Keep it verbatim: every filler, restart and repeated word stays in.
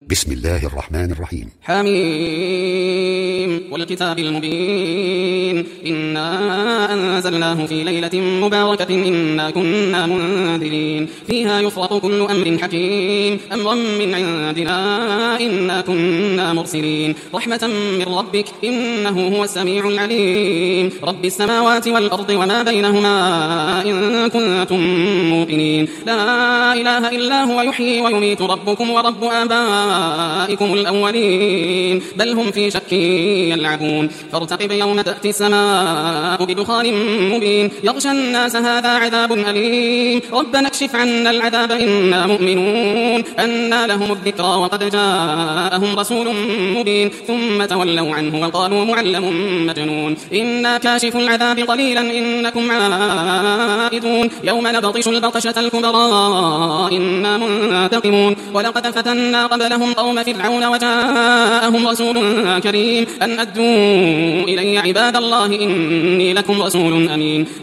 بسم الله الرحمن الرحيم. حميم والكتاب المبين إنا أنزلناه في ليلة مباركة إنا كنا منذرين فيها يفرق كل أمر حكيم أمرا من عندنا إنا كنا مرسلين رحمة من ربك إنه هو السميع العليم رب السماوات والأرض وما بينهما إن كنتم موقنين لا إله إلا هو يحيي ويميت ربكم ورب آبائكم الأولين بل هم في شك يلعبون فارتقب يوم تأتي السماء بدخان مبين يغشى الناس هذا عذاب أليم ربنا اكشف عنا العذاب إنا مؤمنون أنى لهم الذكرى وقد جاءهم رسول مبين ثم تولوا عنه وقالوا معلم مجنون إنا كاشف العذاب قليلا إنكم عائدون يوم نبطش البطشة الكبرى إنا منتقمون ولقد فتنا قبلهم قوم فرعون وجاءهم رسول كريم أن أدوا إلي عباد الله إني لكم رسول أمين